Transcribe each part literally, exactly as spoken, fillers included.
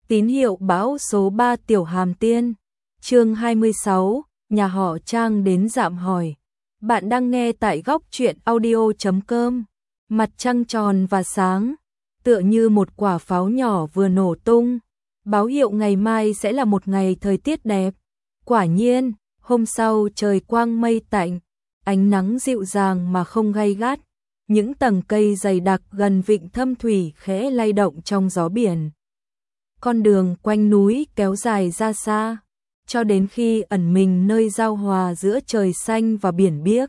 Tín hiệu bão số ba Tiểu Hàm Tiên. Chương hai mươi sáu, nhà họ Trang đến dạm hỏi. Bạn đang nghe tại góc truyện audio chấm com. Mặt trăng tròn và sáng, tựa như một quả pháo nhỏ vừa nổ tung, báo hiệu ngày mai sẽ là một ngày thời tiết đẹp. Quả nhiên, hôm sau trời quang mây tạnh, ánh nắng dịu dàng mà không gay gắt. Những tầng cây dày đặc gần vịnh Thâm Thủy khẽ lay động trong gió biển. Con đường quanh núi kéo dài ra xa, cho đến khi ẩn mình nơi giao hòa giữa trời xanh và biển biếc.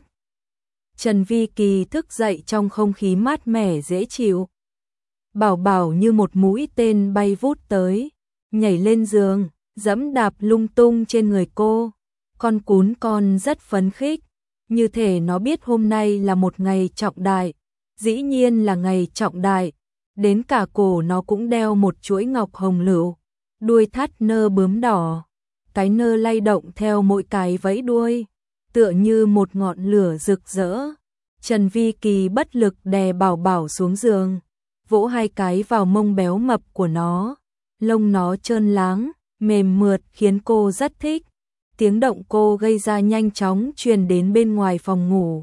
Trần Vi Kỳ thức dậy trong không khí mát mẻ dễ chịu. Bảo Bảo như một mũi tên bay vút tới, nhảy lên giường, giẫm đạp lung tung trên người cô. Con cún con rất phấn khích, như thể nó biết hôm nay là một ngày trọng đại. Dĩ nhiên là ngày trọng đại, đến cả cổ nó cũng đeo một chuỗi ngọc hồng lựu, đuôi thắt nơ bướm đỏ. Cái nơ lay động theo mỗi cái vẫy đuôi, tựa như một ngọn lửa rực rỡ. Trần Vi Kỳ bất lực đè Bảo Bảo xuống giường, vỗ hai cái vào mông béo mập của nó. Lông nó trơn láng, mềm mượt khiến cô rất thích. Tiếng động cô gây ra nhanh chóng truyền đến bên ngoài phòng ngủ.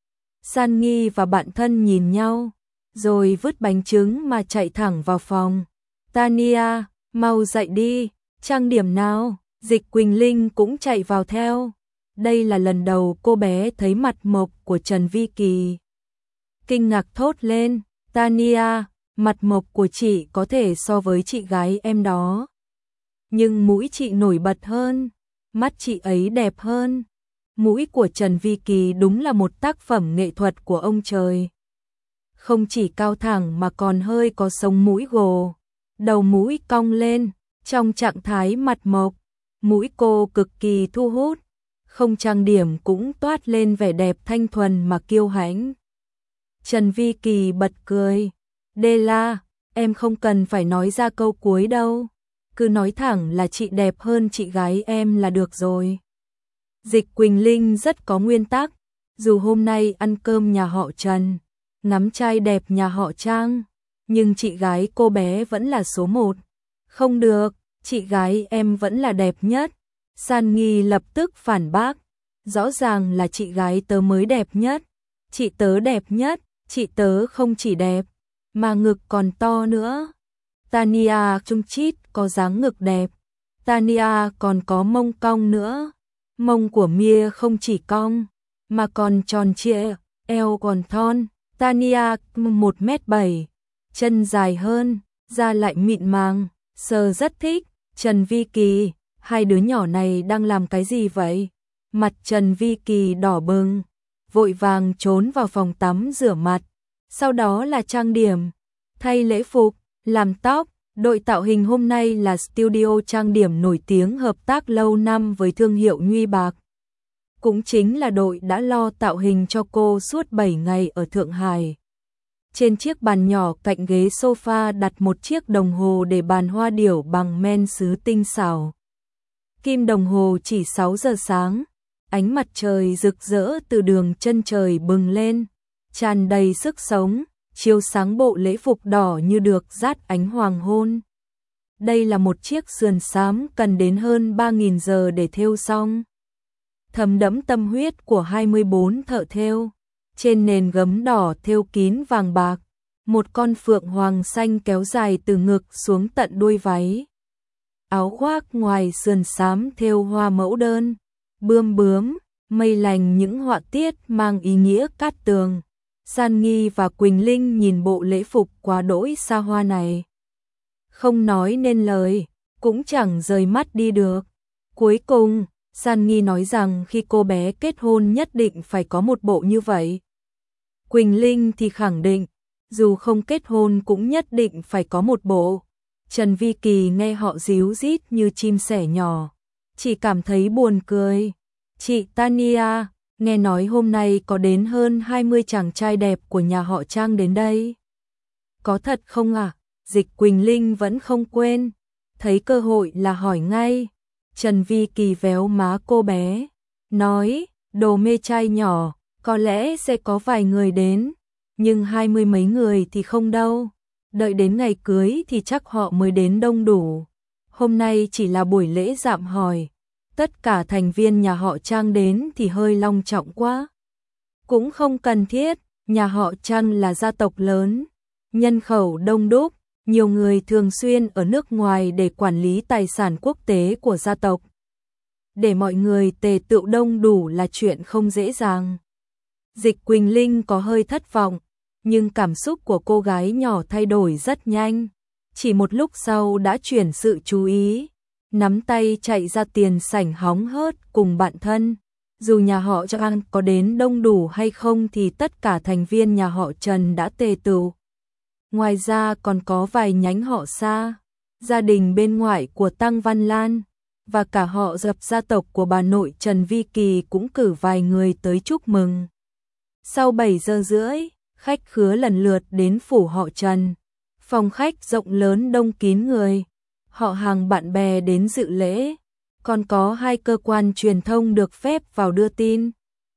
San Nghi và bạn thân nhìn nhau, rồi vứt bánh trứng mà chạy thẳng vào phòng. Tania, mau dậy đi, trang điểm nào. Dịch Quỳnh Linh cũng chạy vào theo. Đây là lần đầu cô bé thấy mặt mộc của Trần Vi Kỳ. Kinh ngạc thốt lên, Tania, mặt mộc của chị có thể so với chị gái em đó. Nhưng mũi chị nổi bật hơn, mắt chị ấy đẹp hơn. Mũi của Trần Vi Kỳ đúng là một tác phẩm nghệ thuật của ông trời. Không chỉ cao thẳng mà còn hơi có sống mũi gồ. Đầu mũi cong lên, trong trạng thái mặt mộc. Mũi cô cực kỳ thu hút, không trang điểm cũng toát lên vẻ đẹp thanh thuần mà kiêu hãnh. Trần Vi Kỳ bật cười, Đê La, em không cần phải nói ra câu cuối đâu, cứ nói thẳng là chị đẹp hơn chị gái em là được rồi. Dịch Quỳnh Linh rất có nguyên tắc, dù hôm nay ăn cơm nhà họ Trần, ngắm trai đẹp nhà họ Trang, nhưng chị gái cô bé vẫn là số một. Không được, chị gái em vẫn là đẹp nhất. San Nghi lập tức phản bác, rõ ràng là chị gái tớ mới đẹp nhất. Chị tớ đẹp nhất, chị tớ không chỉ đẹp, mà ngực còn to nữa. Tania trung chít có dáng ngực đẹp, Tania còn có mông cong nữa. Mông của Mia không chỉ cong, mà còn tròn trịa, eo còn thon. Tania một mét bảy, chân dài hơn, da lại mịn màng, sờ rất thích. Trần Vi Kỳ, hai đứa nhỏ này đang làm cái gì vậy? Mặt Trần Vi Kỳ đỏ bừng, vội vàng trốn vào phòng tắm rửa mặt, sau đó là trang điểm, thay lễ phục, làm tóc. Đội tạo hình hôm nay là studio trang điểm nổi tiếng hợp tác lâu năm với thương hiệu Nhuy Bạc. Cũng chính là đội đã lo tạo hình cho cô suốt bảy ngày ở Thượng Hải. Trên chiếc bàn nhỏ cạnh ghế sofa đặt một chiếc đồng hồ để bàn hoa điểu bằng men sứ tinh xảo. Kim đồng hồ chỉ sáu giờ sáng, ánh mặt trời rực rỡ từ đường chân trời bừng lên, tràn đầy sức sống, chiếu sáng bộ lễ phục đỏ như được dát ánh hoàng hôn. Đây là một chiếc sườn xám cần đến hơn ba nghìn giờ để thêu xong. Thấm đẫm tâm huyết của hai mươi bốn thợ thêu. Trên nền gấm đỏ thêu kín vàng bạc, một con phượng hoàng xanh kéo dài từ ngực xuống tận đuôi váy. Áo khoác ngoài sườn xám thêu hoa mẫu đơn, bươm bướm, mây lành, những họa tiết mang ý nghĩa cát tường. San Nghi và Quỳnh Linh nhìn bộ lễ phục quá đỗi xa hoa này, không nói nên lời, cũng chẳng rời mắt đi được. Cuối cùng, San Nghi nói rằng khi cô bé kết hôn nhất định phải có một bộ như vậy. Quỳnh Linh thì khẳng định, dù không kết hôn cũng nhất định phải có một bộ. Trần Vi Kỳ nghe họ díu dít như chim sẻ nhỏ, chỉ cảm thấy buồn cười. Chị Tania, nghe nói hôm nay có đến hơn hai mươi chàng trai đẹp của nhà họ Trang đến đây. Có thật không ạ? À? Dịch Quỳnh Linh vẫn không quên, thấy cơ hội là hỏi ngay. Trần Vi Kỳ véo má cô bé, nói, đồ mê trai nhỏ, có lẽ sẽ có vài người đến, nhưng hai mươi mấy người thì không đâu. Đợi đến ngày cưới thì chắc họ mới đến đông đủ. hôm nay chỉ là buổi lễ dạm hỏi, tất cả thành viên nhà họ Trang đến thì hơi long trọng quá. Cũng không cần thiết, nhà họ Trang là gia tộc lớn, nhân khẩu đông đúc, nhiều người thường xuyên ở nước ngoài để quản lý tài sản quốc tế của gia tộc. Để mọi người tề tựu đông đủ là chuyện không dễ dàng. Dịch Quỳnh Linh có hơi thất vọng, nhưng cảm xúc của cô gái nhỏ thay đổi rất nhanh. Chỉ một lúc sau đã chuyển sự chú ý, nắm tay chạy ra tiền sảnh hóng hớt cùng bạn thân. Dù nhà họ Trang có đến đông đủ hay không thì tất cả thành viên nhà họ Trần đã tề tựu. Ngoài ra còn có vài nhánh họ xa, gia đình bên ngoại của Tăng Văn Lan, và cả họ Dập gia tộc của bà nội Trần Vi Kỳ cũng cử vài người tới chúc mừng. Sau bảy giờ rưỡi, khách khứa lần lượt đến phủ họ Trần. Phòng khách rộng lớn đông kín người, họ hàng bạn bè đến dự lễ, còn có hai cơ quan truyền thông được phép vào đưa tin.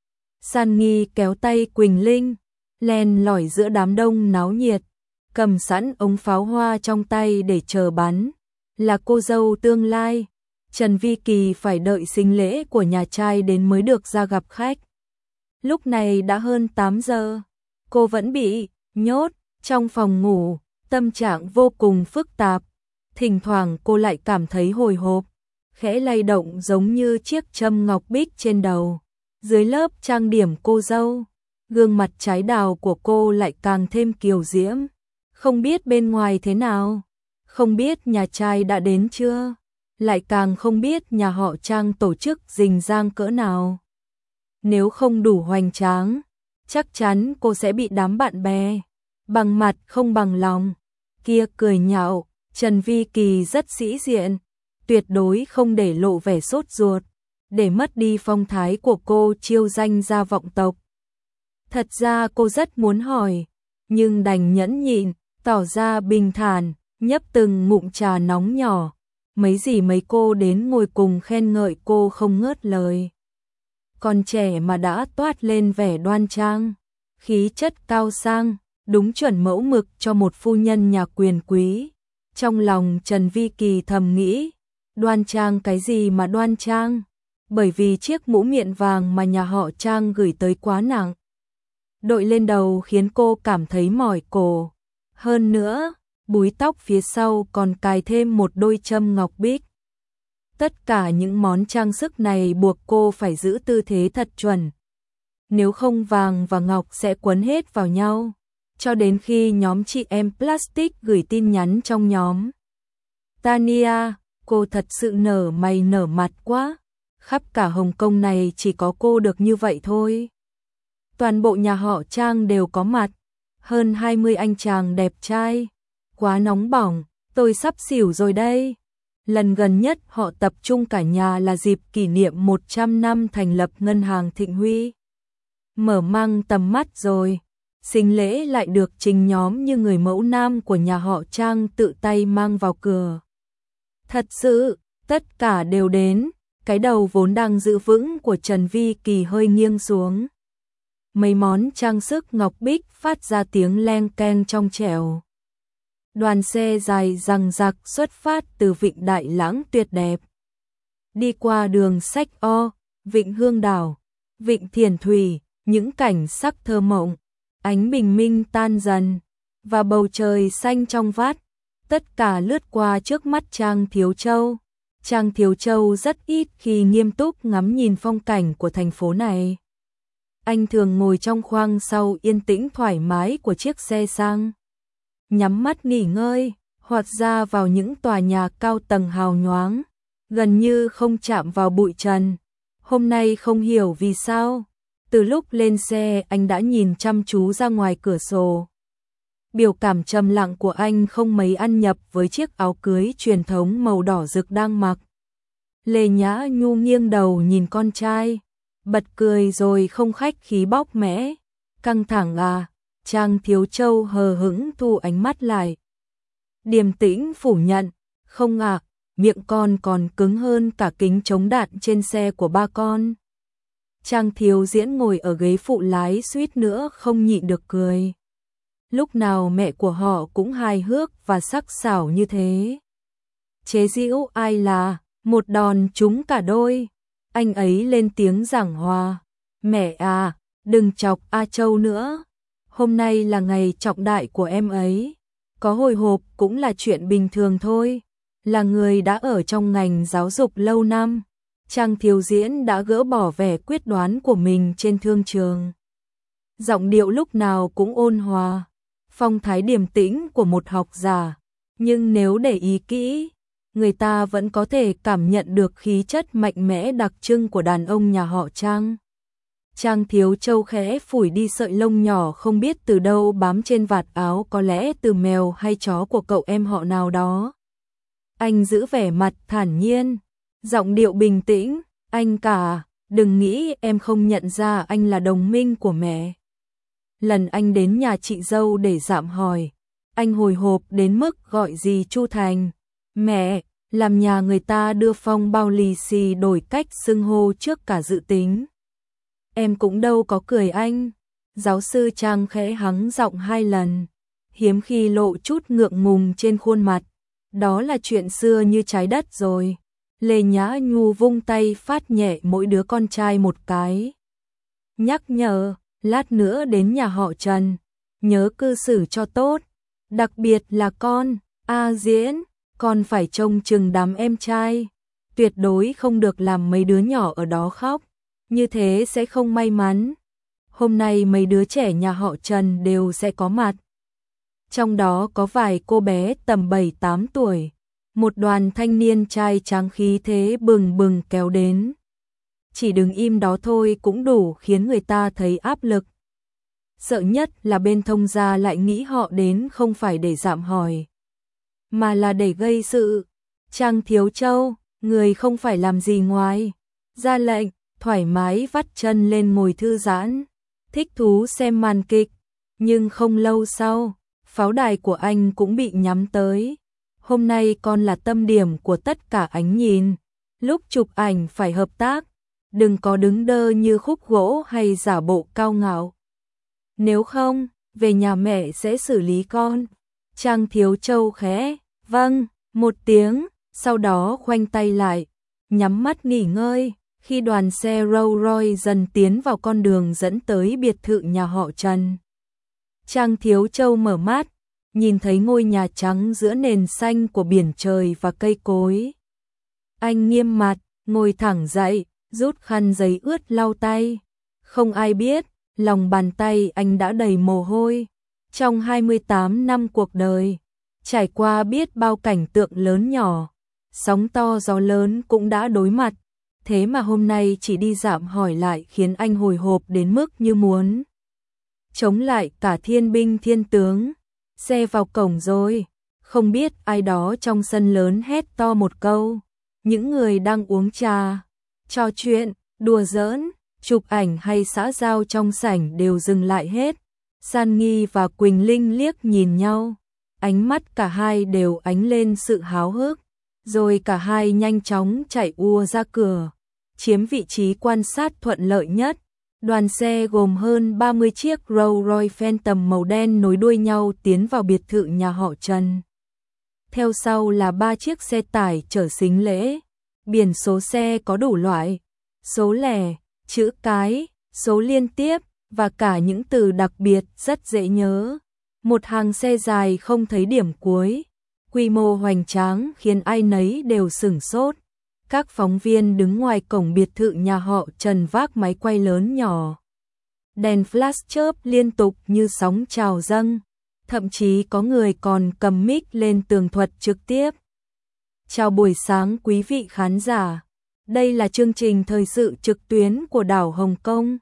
San Nghi kéo tay Quỳnh Linh, len lỏi giữa đám đông náo nhiệt, cầm sẵn ống pháo hoa trong tay để chờ bắn. Là cô dâu tương lai, Trần Vi Kỳ phải đợi sinh lễ của nhà trai đến mới được ra gặp khách. Lúc này đã hơn tám giờ, cô vẫn bị nhốt trong phòng ngủ, tâm trạng vô cùng phức tạp. Thỉnh thoảng cô lại cảm thấy hồi hộp, khẽ lay động giống như chiếc châm ngọc bích trên đầu. Dưới lớp trang điểm cô dâu, gương mặt trái đào của cô lại càng thêm kiều diễm. Không biết bên ngoài thế nào, không biết nhà trai đã đến chưa, lại càng không biết nhà họ Trang tổ chức rình rang cỡ nào. Nếu không đủ hoành tráng, chắc chắn cô sẽ bị đám bạn bè bằng mặt không bằng lòng kia cười nhạo. Trần Vi Kỳ rất sĩ diện, tuyệt đối không để lộ vẻ sốt ruột, để mất đi phong thái của cô chiêu danh gia vọng tộc. Thật ra cô rất muốn hỏi, nhưng đành nhẫn nhịn, tỏ ra bình thản, nhấp từng ngụm trà nóng nhỏ. Mấy gì mấy cô đến ngồi cùng khen ngợi cô không ngớt lời. Còn trẻ mà đã toát lên vẻ đoan trang, khí chất cao sang, đúng chuẩn mẫu mực cho một phu nhân nhà quyền quý. Trong lòng Trần Vi Kỳ thầm nghĩ, đoan trang cái gì mà đoan trang, bởi vì chiếc mũ miệng vàng mà nhà họ Trang gửi tới quá nặng. Đội lên đầu khiến cô cảm thấy mỏi cổ. Hơn nữa, búi tóc phía sau còn cài thêm một đôi châm ngọc bích. Tất cả những món trang sức này buộc cô phải giữ tư thế thật chuẩn. Nếu không vàng và ngọc sẽ quấn hết vào nhau. Cho đến khi nhóm chị em Plastic gửi tin nhắn trong nhóm. Tania, cô thật sự nở mày nở mặt quá. Khắp cả Hồng Kông này chỉ có cô được như vậy thôi. Toàn bộ nhà họ Trang đều có mặt. Hơn hai mươi anh chàng đẹp trai. Quá nóng bỏng, tôi sắp xỉu rồi đây. Lần gần nhất họ tập trung cả nhà là dịp kỷ niệm một trăm năm thành lập ngân hàng Thịnh Huy. Mở mang tầm mắt rồi. Sinh lễ lại được trình nhóm như người mẫu nam của nhà họ Trang tự tay mang vào cửa. Thật sự, tất cả đều đến, cái đầu vốn đang giữ vững của Trần Vi Kỳ hơi nghiêng xuống. Mấy món trang sức ngọc bích phát ra tiếng leng keng trong trẻo. Đoàn xe dài răng rạc xuất phát từ Vịnh Đại Lãng tuyệt đẹp. Đi qua đường Sách O, Vịnh Hương Đảo, Vịnh Thiền Thủy, những cảnh sắc thơ mộng. Ánh bình minh tan dần, và bầu trời xanh trong vắt, tất cả lướt qua trước mắt Trang Thiếu Châu. Trang Thiếu Châu rất ít khi nghiêm túc ngắm nhìn phong cảnh của thành phố này. Anh thường ngồi trong khoang sau yên tĩnh thoải mái của chiếc xe sang. Nhắm mắt nghỉ ngơi, hoặc ra vào những tòa nhà cao tầng hào nhoáng, gần như không chạm vào bụi trần. Hôm nay không hiểu vì sao. Từ lúc lên xe anh đã nhìn chăm chú ra ngoài cửa sổ. Biểu cảm trầm lặng của anh không mấy ăn nhập với chiếc áo cưới truyền thống màu đỏ rực đang mặc. Lê Nhã Nhu nghiêng đầu nhìn con trai, bật cười rồi không khách khí bóc mẽ. Căng thẳng à? Trang Thiếu Châu hờ hững thu ánh mắt lại. Điềm tĩnh phủ nhận, không ạ, à, miệng con còn cứng hơn cả kính chống đạn trên xe của ba con. Trang Thiếu Diễn ngồi ở ghế phụ lái suýt nữa không nhịn được cười. Lúc nào mẹ của họ cũng hài hước và sắc sảo như thế. chế giễu ai là, một đòn trúng cả đôi. Anh ấy lên tiếng giảng hòa. Mẹ à, đừng chọc A Châu nữa. Hôm nay là ngày trọng đại của em ấy. Có hồi hộp cũng là chuyện bình thường thôi. Là người đã ở trong ngành giáo dục lâu năm, Trang Thiếu Diễn đã gỡ bỏ vẻ quyết đoán của mình trên thương trường. Giọng điệu lúc nào cũng ôn hòa, phong thái điềm tĩnh của một học giả. Nhưng nếu để ý kỹ, người ta vẫn có thể cảm nhận được khí chất mạnh mẽ đặc trưng của đàn ông nhà họ Trang. Trang Thiếu Châu khẽ phủi đi sợi lông nhỏ không biết từ đâu bám trên vạt áo, có lẽ từ mèo hay chó của cậu em họ nào đó. Anh giữ vẻ mặt thản nhiên, giọng điệu bình tĩnh. Anh cả, đừng nghĩ em không nhận ra anh là đồng minh của mẹ. Lần anh đến nhà chị dâu để dạm hỏi, anh hồi hộp đến mức gọi dì Chu Thành mẹ, làm nhà người ta đưa phong bao lì xì đổi cách xưng hô trước cả dự tính. Em cũng đâu có cười anh. Giáo sư Trang khẽ hắng giọng hai lần, hiếm khi lộ chút ngượng ngùng trên khuôn mặt. Đó là chuyện xưa như trái đất rồi. Lê Nhã Nhu vung tay phát nhẹ mỗi đứa con trai một cái. Nhắc nhở, lát nữa đến nhà họ Trần, nhớ cư xử cho tốt. Đặc biệt là con, A Diễn, con phải trông chừng đám em trai. Tuyệt đối không được làm mấy đứa nhỏ ở đó khóc, như thế sẽ không may mắn. Hôm nay mấy đứa trẻ nhà họ Trần đều sẽ có mặt. Trong đó có vài cô bé tầm bảy tám tuổi. Một đoàn thanh niên trai tráng khí thế bừng bừng kéo đến. Chỉ đứng im đó thôi cũng đủ khiến người ta thấy áp lực. Sợ nhất là bên thông gia lại nghĩ họ đến không phải để dạm hỏi, mà là để gây sự. Trang Thiếu Châu, người không phải làm gì ngoài ra lệnh, thoải mái vắt chân lên ngồi thư giãn, thích thú xem màn kịch. Nhưng không lâu sau, pháo đài của anh cũng bị nhắm tới. Hôm nay con là tâm điểm của tất cả ánh nhìn. Lúc chụp ảnh phải hợp tác, đừng có đứng đơ như khúc gỗ hay giả bộ cao ngạo. Nếu không, về nhà mẹ sẽ xử lý con. Trang Thiếu Châu khẽ vâng một tiếng, sau đó khoanh tay lại, nhắm mắt nghỉ ngơi. Khi đoàn xe Rolls Royce dần tiến vào con đường dẫn tới biệt thự nhà họ Trần, Trang Thiếu Châu mở mắt, nhìn thấy ngôi nhà trắng giữa nền xanh của biển trời và cây cối. Anh nghiêm mặt, ngồi thẳng dậy, rút khăn giấy ướt lau tay. Không ai biết, lòng bàn tay anh đã đầy mồ hôi. Trong hai mươi tám năm cuộc đời, trải qua biết bao cảnh tượng lớn nhỏ, sóng to gió lớn cũng đã đối mặt. Thế mà hôm nay chỉ đi dạm hỏi lại khiến anh hồi hộp đến mức như muốn chống lại cả thiên binh thiên tướng. Xe vào cổng rồi, không biết ai đó trong sân lớn hét to một câu. Những người đang uống trà, trò chuyện, đùa giỡn, chụp ảnh hay xã giao trong sảnh đều dừng lại hết. San Nghi và Quỳnh Linh liếc nhìn nhau, ánh mắt cả hai đều ánh lên sự háo hức, rồi cả hai nhanh chóng chạy ùa ra cửa, chiếm vị trí quan sát thuận lợi nhất. Đoàn xe gồm hơn ba mươi chiếc Rolls Royce Phantom màu đen nối đuôi nhau tiến vào biệt thự nhà họ Trần. Theo sau là ba chiếc xe tải chở sính lễ. Biển số xe có đủ loại, số lẻ, chữ cái, số liên tiếp và cả những từ đặc biệt rất dễ nhớ. Một hàng xe dài không thấy điểm cuối, quy mô hoành tráng khiến ai nấy đều sửng sốt. Các phóng viên đứng ngoài cổng biệt thự nhà họ Trần vác máy quay lớn nhỏ. Đèn flash chớp liên tục như sóng trào dâng. Thậm chí có người còn cầm mic lên tường thuật trực tiếp. Chào buổi sáng quý vị khán giả. Đây là chương trình thời sự trực tuyến của đảo Hồng Kông.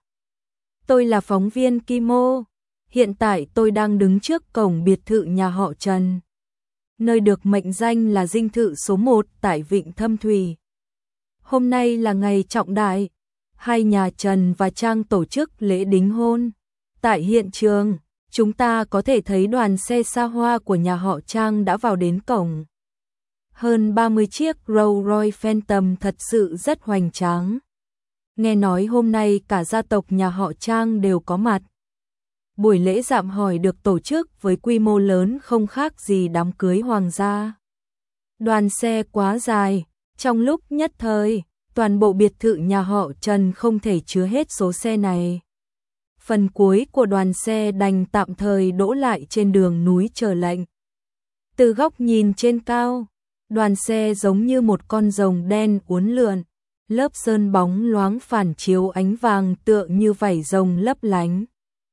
Tôi là phóng viên Kimo. Hiện tại tôi đang đứng trước cổng biệt thự nhà họ Trần, nơi được mệnh danh là dinh thự số một tại Vịnh Thâm Thủy. Hôm nay là ngày trọng đại, hai nhà Trần và Trang tổ chức lễ đính hôn. Tại hiện trường, chúng ta có thể thấy đoàn xe xa hoa của nhà họ Trang đã vào đến cổng. Hơn ba mươi chiếc Rolls Royce Phantom thật sự rất hoành tráng. Nghe nói hôm nay cả gia tộc nhà họ Trang đều có mặt. Buổi lễ dạm hỏi được tổ chức với quy mô lớn không khác gì đám cưới hoàng gia. Đoàn xe quá dài, trong lúc nhất thời, toàn bộ biệt thự nhà họ Trần không thể chứa hết số xe này. Phần cuối của đoàn xe đành tạm thời đỗ lại trên đường núi chờ lệnh. Từ góc nhìn trên cao, đoàn xe giống như một con rồng đen uốn lượn, lớp sơn bóng loáng phản chiếu ánh vàng tựa như vảy rồng lấp lánh.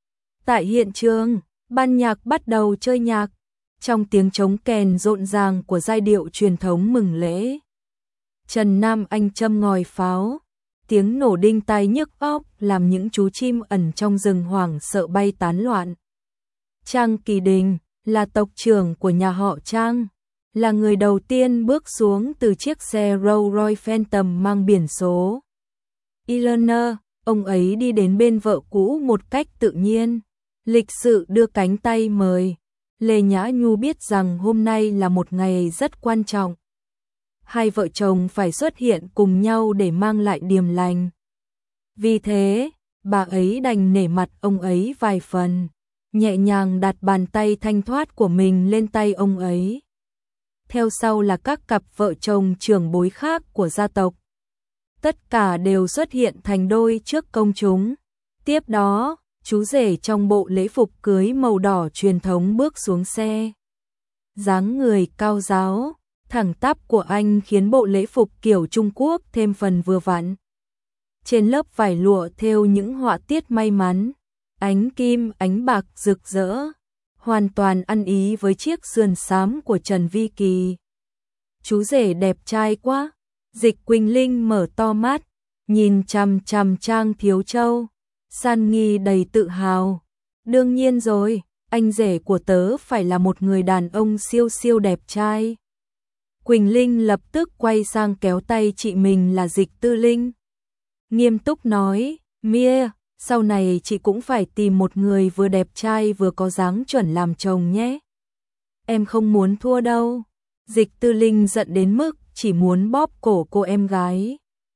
Tại hiện trường, ban nhạc bắt đầu chơi nhạc, trong tiếng trống kèn rộn ràng của giai điệu truyền thống mừng lễ. Trần Nam Anh châm ngòi pháo, tiếng nổ đinh tai nhức óc làm những chú chim ẩn trong rừng hoảng sợ bay tán loạn. Trang Kỳ Đình là tộc trưởng của nhà họ Trang, là người đầu tiên bước xuống từ chiếc xe Rolls Royce Phantom mang biển số Eleanor. Ông ấy đi đến bên vợ cũ một cách tự nhiên, lịch sự đưa cánh tay mời. Lê Nhã Nhu biết rằng hôm nay là một ngày rất quan trọng. Hai vợ chồng phải xuất hiện cùng nhau để mang lại điềm lành. Vì thế, bà ấy đành nể mặt ông ấy vài phần, nhẹ nhàng đặt bàn tay thanh thoát của mình lên tay ông ấy. Theo sau là các cặp vợ chồng trưởng bối khác của gia tộc. Tất cả đều xuất hiện thành đôi trước công chúng. Tiếp đó, chú rể trong bộ lễ phục cưới màu đỏ truyền thống bước xuống xe. Dáng người cao ráo, thẳng tắp của anh khiến bộ lễ phục kiểu Trung Quốc thêm phần vừa vặn. Trên lớp vải lụa thêu những họa tiết may mắn, ánh kim ánh bạc rực rỡ, hoàn toàn ăn ý với chiếc sườn xám của Trần Vi Kỳ. Chú rể đẹp trai quá. Dịch Quỳnh Linh mở to mắt, nhìn chằm chằm Trang Thiếu Châu. San Nghi đầy tự hào. Đương nhiên rồi, anh rể của tớ phải là một người đàn ông siêu siêu đẹp trai. Quỳnh Linh lập tức quay sang kéo tay chị mình là Dịch Tư Linh. Nghiêm túc nói, Mia, sau này chị cũng phải tìm một người vừa đẹp trai vừa có dáng chuẩn làm chồng nhé. Em không muốn thua đâu. Dịch Tư Linh giận đến mức chỉ muốn bóp cổ cô em gái.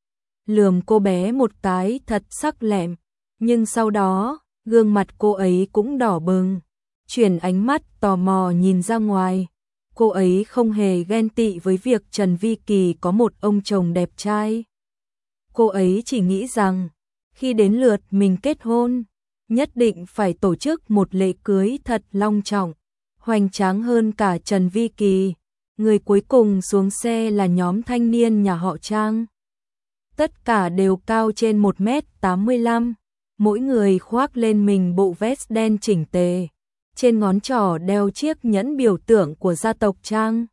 Lườm cô bé một cái thật sắc lẹm, nhưng sau đó, gương mặt cô ấy cũng đỏ bừng, chuyển ánh mắt tò mò nhìn ra ngoài. Cô ấy không hề ghen tị với việc Trần Vi Kỳ có một ông chồng đẹp trai. Cô ấy chỉ nghĩ rằng, khi đến lượt mình kết hôn, nhất định phải tổ chức một lễ cưới thật long trọng, hoành tráng hơn cả Trần Vi Kỳ. Người cuối cùng xuống xe là nhóm thanh niên nhà họ Trang. Tất cả đều cao trên một mét tám mươi lăm, mỗi người khoác lên mình bộ vest đen chỉnh tề, trên ngón trỏ đeo chiếc nhẫn biểu tượng của gia tộc Trang.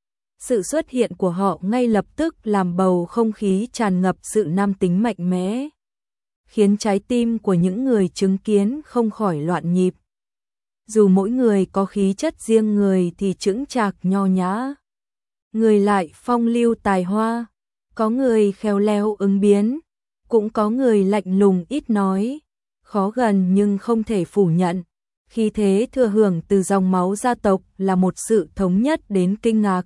Sự xuất hiện của họ ngay lập tức làm bầu không khí tràn ngập sự nam tính mạnh mẽ, khiến trái tim của những người chứng kiến không khỏi loạn nhịp. Dù mỗi người có khí chất riêng người thì chững chạc nho nhã, người lại phong lưu tài hoa, có người khéo léo ứng biến, cũng có người lạnh lùng ít nói, khó gần nhưng không thể phủ nhận. Khí thế thừa hưởng từ dòng máu gia tộc là một sự thống nhất đến kinh ngạc.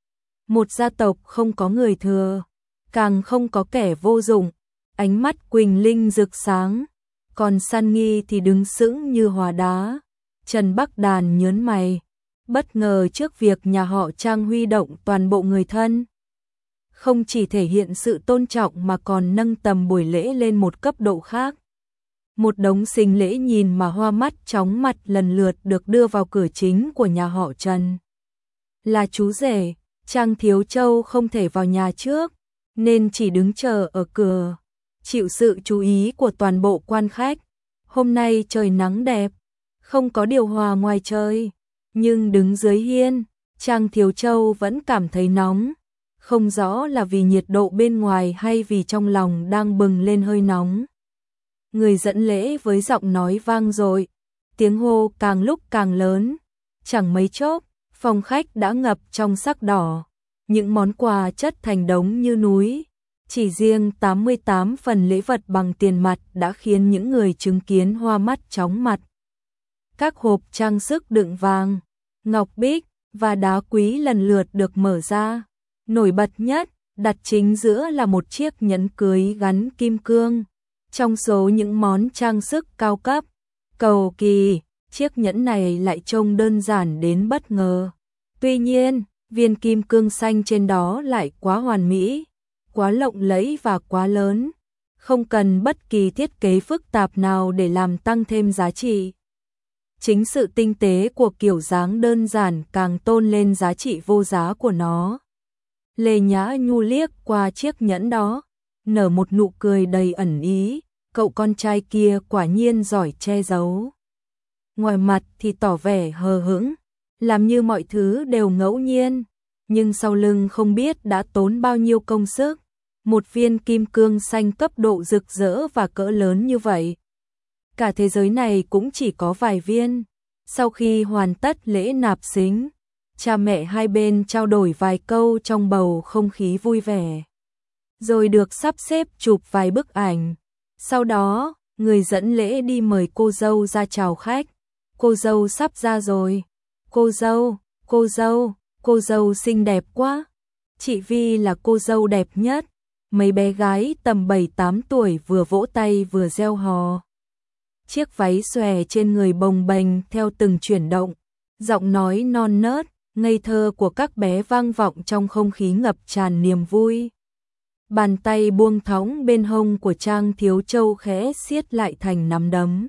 Một gia tộc không có người thừa, càng không có kẻ vô dụng. Ánh mắt Quỳnh Linh rực sáng, còn San Nghi thì đứng sững như hóa đá. Trần Bắc Đàn nhớn mày, bất ngờ trước việc nhà họ Trang huy động toàn bộ người thân. Không chỉ thể hiện sự tôn trọng mà còn nâng tầm buổi lễ lên một cấp độ khác. Một đống sinh lễ nhìn mà hoa mắt chóng mặt lần lượt được đưa vào cửa chính của nhà họ Trần. Là chú rể, Trang Thiếu Châu không thể vào nhà trước, nên chỉ đứng chờ ở cửa, chịu sự chú ý của toàn bộ quan khách. Hôm nay trời nắng đẹp, không có điều hòa ngoài trời, nhưng đứng dưới hiên, Trang Thiếu Châu vẫn cảm thấy nóng, không rõ là vì nhiệt độ bên ngoài hay vì trong lòng đang bừng lên hơi nóng. Người dẫn lễ với giọng nói vang dội, tiếng hô càng lúc càng lớn, chẳng mấy chốc, phòng khách đã ngập trong sắc đỏ, những món quà chất thành đống như núi. Chỉ riêng tám mươi tám phần lễ vật bằng tiền mặt đã khiến những người chứng kiến hoa mắt chóng mặt. Các hộp trang sức đựng vàng, ngọc bích và đá quý lần lượt được mở ra. Nổi bật nhất, đặt chính giữa là một chiếc nhẫn cưới gắn kim cương. Trong số những món trang sức cao cấp, cầu kỳ, chiếc nhẫn này lại trông đơn giản đến bất ngờ. Tuy nhiên, viên kim cương xanh trên đó lại quá hoàn mỹ, quá lộng lẫy và quá lớn, không cần bất kỳ thiết kế phức tạp nào để làm tăng thêm giá trị. Chính sự tinh tế của kiểu dáng đơn giản càng tôn lên giá trị vô giá của nó. Lê Nhã Nhu liếc qua chiếc nhẫn đó, nở một nụ cười đầy ẩn ý, cậu con trai kia quả nhiên giỏi che giấu. Ngoài mặt thì tỏ vẻ hờ hững, làm như mọi thứ đều ngẫu nhiên, nhưng sau lưng không biết đã tốn bao nhiêu công sức. Một viên kim cương xanh cấp độ rực rỡ và cỡ lớn như vậy. Cả thế giới này cũng chỉ có vài viên. Sau khi hoàn tất lễ nạp xính, cha mẹ hai bên trao đổi vài câu trong bầu không khí vui vẻ. Rồi được sắp xếp chụp vài bức ảnh. Sau đó, người dẫn lễ đi mời cô dâu ra chào khách. Cô dâu sắp ra rồi. Cô dâu, cô dâu, cô dâu xinh đẹp quá. Chị Vi là cô dâu đẹp nhất. Mấy bé gái tầm bảy tám tuổi vừa vỗ tay vừa reo hò. Chiếc váy xòe trên người bồng bềnh theo từng chuyển động, giọng nói non nớt, ngây thơ của các bé vang vọng trong không khí ngập tràn niềm vui. Bàn tay buông thõng bên hông của Trang Thiếu Châu khẽ siết lại thành nắm đấm.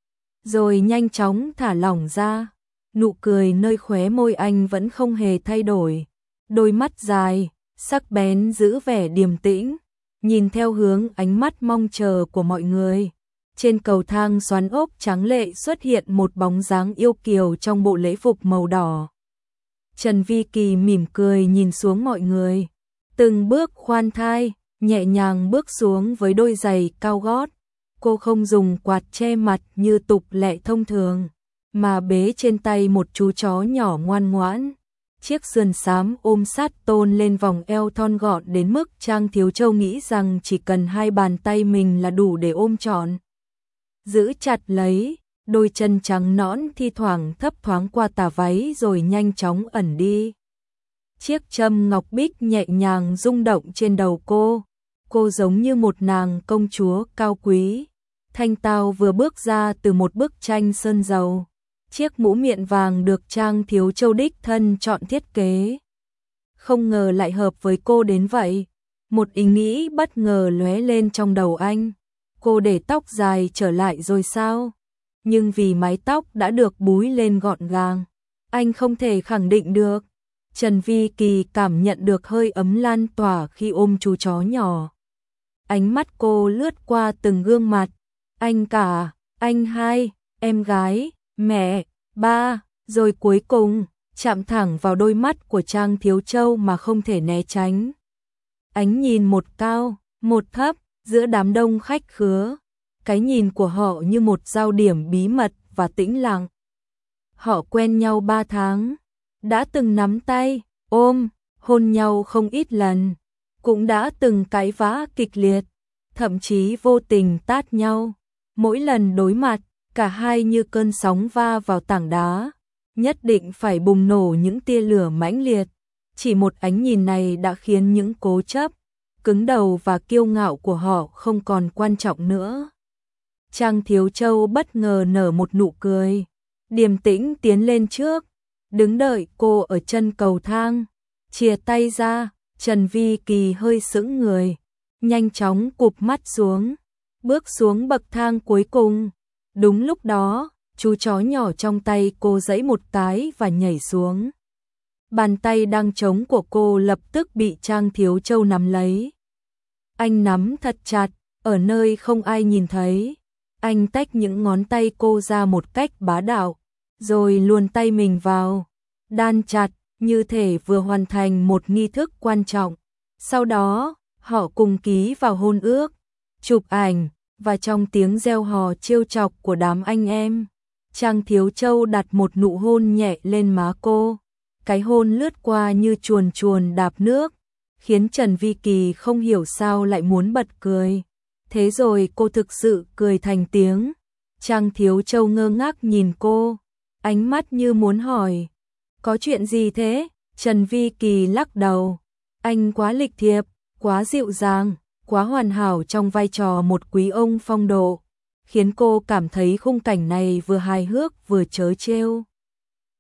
Rồi nhanh chóng thả lỏng ra, nụ cười nơi khóe môi anh vẫn không hề thay đổi. Đôi mắt dài, sắc bén giữ vẻ điềm tĩnh, nhìn theo hướng ánh mắt mong chờ của mọi người. Trên cầu thang xoắn ốc trắng lệ xuất hiện một bóng dáng yêu kiều trong bộ lễ phục màu đỏ. Trần Vi Kỳ mỉm cười nhìn xuống mọi người, từng bước khoan thai, nhẹ nhàng bước xuống với đôi giày cao gót. Cô không dùng quạt che mặt như tục lệ thông thường, mà bế trên tay một chú chó nhỏ ngoan ngoãn. Chiếc sườn xám ôm sát tôn lên vòng eo thon gọn đến mức Trang Thiếu Châu nghĩ rằng chỉ cần hai bàn tay mình là đủ để ôm trọn. Giữ chặt lấy, đôi chân trắng nõn thi thoảng thấp thoáng qua tà váy rồi nhanh chóng ẩn đi. Chiếc châm ngọc bích nhẹ nhàng rung động trên đầu cô, cô giống như một nàng công chúa cao quý. Thanh tao vừa bước ra từ một bức tranh sơn dầu. Chiếc mũ miệng vàng được Trang Thiếu Châu đích thân chọn thiết kế. Không ngờ lại hợp với cô đến vậy. Một ý nghĩ bất ngờ lóe lên trong đầu anh. Cô để tóc dài trở lại rồi sao? Nhưng vì mái tóc đã được búi lên gọn gàng, anh không thể khẳng định được. Trần Vi Kỳ cảm nhận được hơi ấm lan tỏa khi ôm chú chó nhỏ. Ánh mắt cô lướt qua từng gương mặt. Anh cả, anh hai, em gái, mẹ, ba, rồi cuối cùng chạm thẳng vào đôi mắt của Trang Thiếu Châu mà không thể né tránh. Ánh nhìn một cao, một thấp, giữa đám đông khách khứa. Cái nhìn của họ như một giao điểm bí mật và tĩnh lặng. Họ quen nhau ba tháng, đã từng nắm tay, ôm, hôn nhau không ít lần, cũng đã từng cãi vã kịch liệt, thậm chí vô tình tát nhau. Mỗi lần đối mặt, cả hai như cơn sóng va vào tảng đá, nhất định phải bùng nổ những tia lửa mãnh liệt. Chỉ một ánh nhìn này đã khiến những cố chấp, cứng đầu và kiêu ngạo của họ không còn quan trọng nữa. Trang Thiếu Châu bất ngờ nở một nụ cười, điềm tĩnh tiến lên trước, đứng đợi cô ở chân cầu thang, chìa tay ra. Trần Vi Kỳ hơi sững người, nhanh chóng cụp mắt xuống, bước xuống bậc thang cuối cùng. Đúng lúc đó, chú chó nhỏ trong tay cô giãy một cái và nhảy xuống. Bàn tay đang trống của cô lập tức bị Trang Thiếu Châu nắm lấy. Anh nắm thật chặt, ở nơi không ai nhìn thấy. Anh tách những ngón tay cô ra một cách bá đạo, rồi luồn tay mình vào, đan chặt, như thể vừa hoàn thành một nghi thức quan trọng. Sau đó, họ cùng ký vào hôn ước, chụp ảnh, và trong tiếng reo hò trêu chọc của đám anh em, Trang Thiếu Châu đặt một nụ hôn nhẹ lên má cô. Cái hôn lướt qua như chuồn chuồn đạp nước, khiến Trần Vi Kỳ không hiểu sao lại muốn bật cười. Thế rồi cô thực sự cười thành tiếng. Trang Thiếu Châu ngơ ngác nhìn cô, ánh mắt như muốn hỏi, có chuyện gì thế? Trần Vi Kỳ lắc đầu, anh quá lịch thiệp, quá dịu dàng, quá hoàn hảo trong vai trò một quý ông phong độ, khiến cô cảm thấy khung cảnh này vừa hài hước vừa trớ trêu.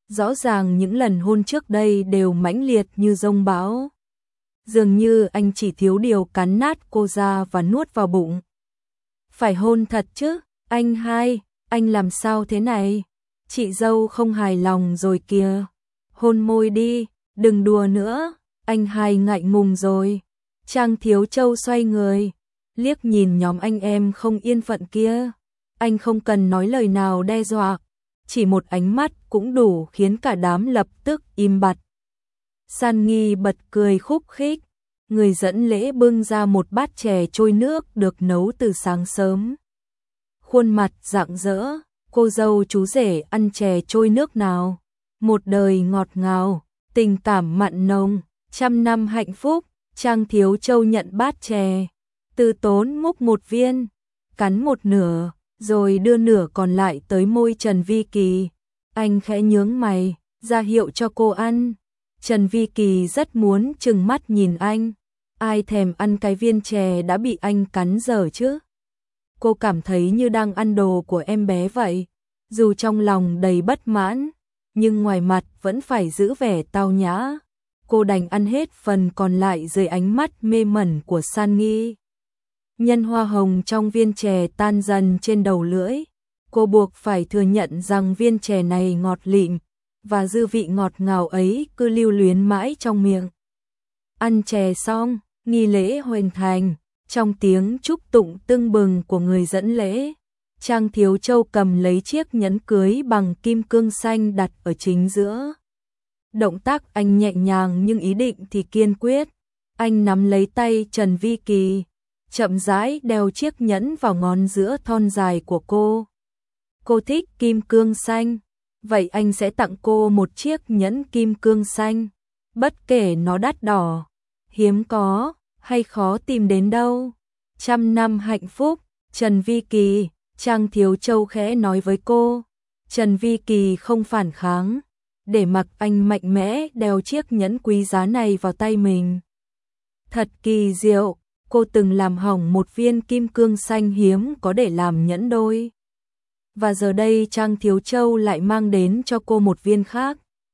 Rõ ràng những lần hôn trước đây đều mãnh liệt như dông bão. Dường như anh chỉ thiếu điều cắn nát cô ra và nuốt vào bụng. Phải hôn thật chứ, anh hai, anh làm sao thế này? Chị dâu không hài lòng rồi kìa. Hôn môi đi, đừng đùa nữa, anh hai ngại ngùng rồi. Trang Thiếu Châu xoay người, liếc nhìn nhóm anh em không yên phận kia. Anh không cần nói lời nào đe dọa, chỉ một ánh mắt cũng đủ khiến cả đám lập tức im bặt. San Nghi bật cười khúc khích, người dẫn lễ bưng ra một bát chè trôi nước được nấu từ sáng sớm. Khuôn mặt rạng rỡ, cô dâu chú rể ăn chè trôi nước nào. Một đời ngọt ngào, tình cảm mặn nồng, trăm năm hạnh phúc. Trang Thiếu Châu nhận bát chè, từ tốn múc một viên, cắn một nửa, rồi đưa nửa còn lại tới môi Trần Vi Kỳ. Anh khẽ nhướng mày, ra hiệu cho cô ăn. Trần Vi Kỳ rất muốn trừng mắt nhìn anh. Ai thèm ăn cái viên chè đã bị anh cắn dở chứ? Cô cảm thấy như đang ăn đồ của em bé vậy. Dù trong lòng đầy bất mãn, nhưng ngoài mặt vẫn phải giữ vẻ tao nhã. Cô đành ăn hết phần còn lại dưới ánh mắt mê mẩn của San Nghi. Nhân hoa hồng trong viên chè tan dần trên đầu lưỡi. Cô buộc phải thừa nhận rằng viên chè này ngọt lịm, và dư vị ngọt ngào ấy cứ lưu luyến mãi trong miệng. Ăn chè xong, nghi lễ hoàn thành, trong tiếng chúc tụng tưng bừng của người dẫn lễ. Trang Thiếu Châu cầm lấy chiếc nhẫn cưới bằng kim cương xanh đặt ở chính giữa. Động tác anh nhẹ nhàng nhưng ý định thì kiên quyết. Anh nắm lấy tay Trần Vi Kỳ, chậm rãi đeo chiếc nhẫn vào ngón giữa thon dài của cô. Cô thích kim cương xanh, vậy anh sẽ tặng cô một chiếc nhẫn kim cương xanh. Bất kể nó đắt đỏ, hiếm có, hay khó tìm đến đâu. Trăm năm hạnh phúc, Trần Vi Kỳ, Trang Thiếu Châu khẽ nói với cô. Trần Vi Kỳ không phản kháng, để mặc anh mạnh mẽ đeo chiếc nhẫn quý giá này vào tay mình. Thật kỳ diệu, cô từng làm hỏng một viên kim cương xanh hiếm có để làm nhẫn đôi. Và giờ đây Trang Thiếu Châu lại mang đến cho cô một viên khác.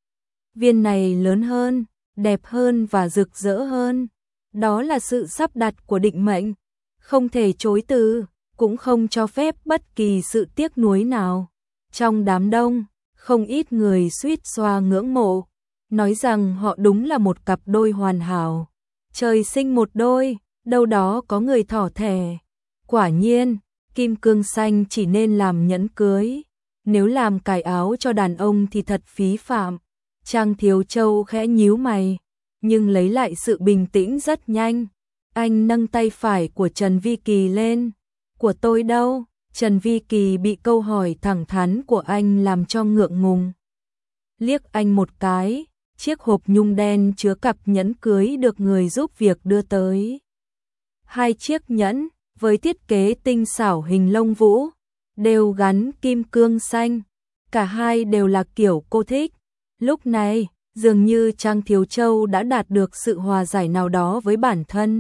Viên này lớn hơn, đẹp hơn và rực rỡ hơn. Đó là sự sắp đặt của định mệnh, không thể chối từ, cũng không cho phép bất kỳ sự tiếc nuối nào. Trong đám đông, không ít người suýt xoa ngưỡng mộ, nói rằng họ đúng là một cặp đôi hoàn hảo. Trời sinh một đôi, đâu đó có người thỏ thẻ. Quả nhiên, kim cương xanh chỉ nên làm nhẫn cưới, nếu làm cài áo cho đàn ông thì thật phí phạm. Trang Thiếu Châu khẽ nhíu mày, nhưng lấy lại sự bình tĩnh rất nhanh. Anh nâng tay phải của Trần Vi Kỳ lên. Của tôi đâu? Trần Vi Kỳ bị câu hỏi thẳng thắn của anh làm cho ngượng ngùng. Liếc anh một cái, chiếc hộp nhung đen chứa cặp nhẫn cưới được người giúp việc đưa tới. Hai chiếc nhẫn, với thiết kế tinh xảo hình lông vũ, đều gắn kim cương xanh. Cả hai đều là kiểu cô thích. Lúc này, dường như Trang Thiếu Châu đã đạt được sự hòa giải nào đó với bản thân.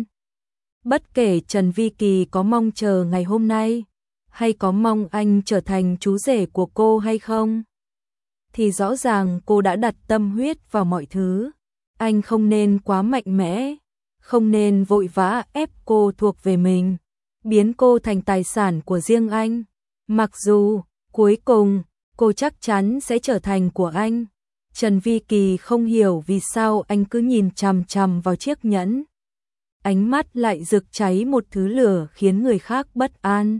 Bất kể Trần Vi Kỳ có mong chờ ngày hôm nay, hay có mong anh trở thành chú rể của cô hay không, thì rõ ràng cô đã đặt tâm huyết vào mọi thứ. Anh không nên quá mạnh mẽ, không nên vội vã ép cô thuộc về mình, biến cô thành tài sản của riêng anh. Mặc dù, cuối cùng, cô chắc chắn sẽ trở thành của anh. Trần Vi Kỳ không hiểu vì sao anh cứ nhìn chằm chằm vào chiếc nhẫn. Ánh mắt lại rực cháy một thứ lửa khiến người khác bất an.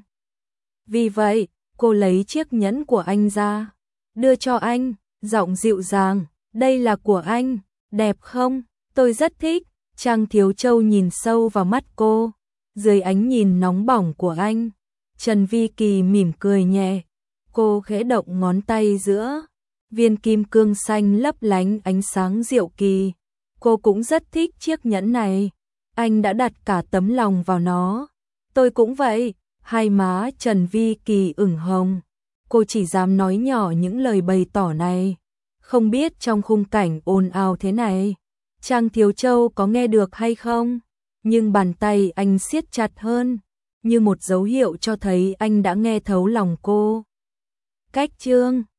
Vì vậy, cô lấy chiếc nhẫn của anh ra, đưa cho anh, giọng dịu dàng, đây là của anh, đẹp không? Tôi rất thích. Trang Thiếu Châu nhìn sâu vào mắt cô, dưới ánh nhìn nóng bỏng của anh. Trần Vi Kỳ mỉm cười nhẹ, cô khẽ động ngón tay giữa, viên kim cương xanh lấp lánh ánh sáng diệu kỳ. Cô cũng rất thích chiếc nhẫn này, anh đã đặt cả tấm lòng vào nó. Tôi cũng vậy. Hai má Trần Vi Kỳ ửng hồng, cô chỉ dám nói nhỏ những lời bày tỏ này. Không biết trong khung cảnh ồn ào thế này, Trang Thiếu Châu có nghe được hay không, nhưng bàn tay anh siết chặt hơn, như một dấu hiệu cho thấy anh đã nghe thấu lòng cô. Cách chương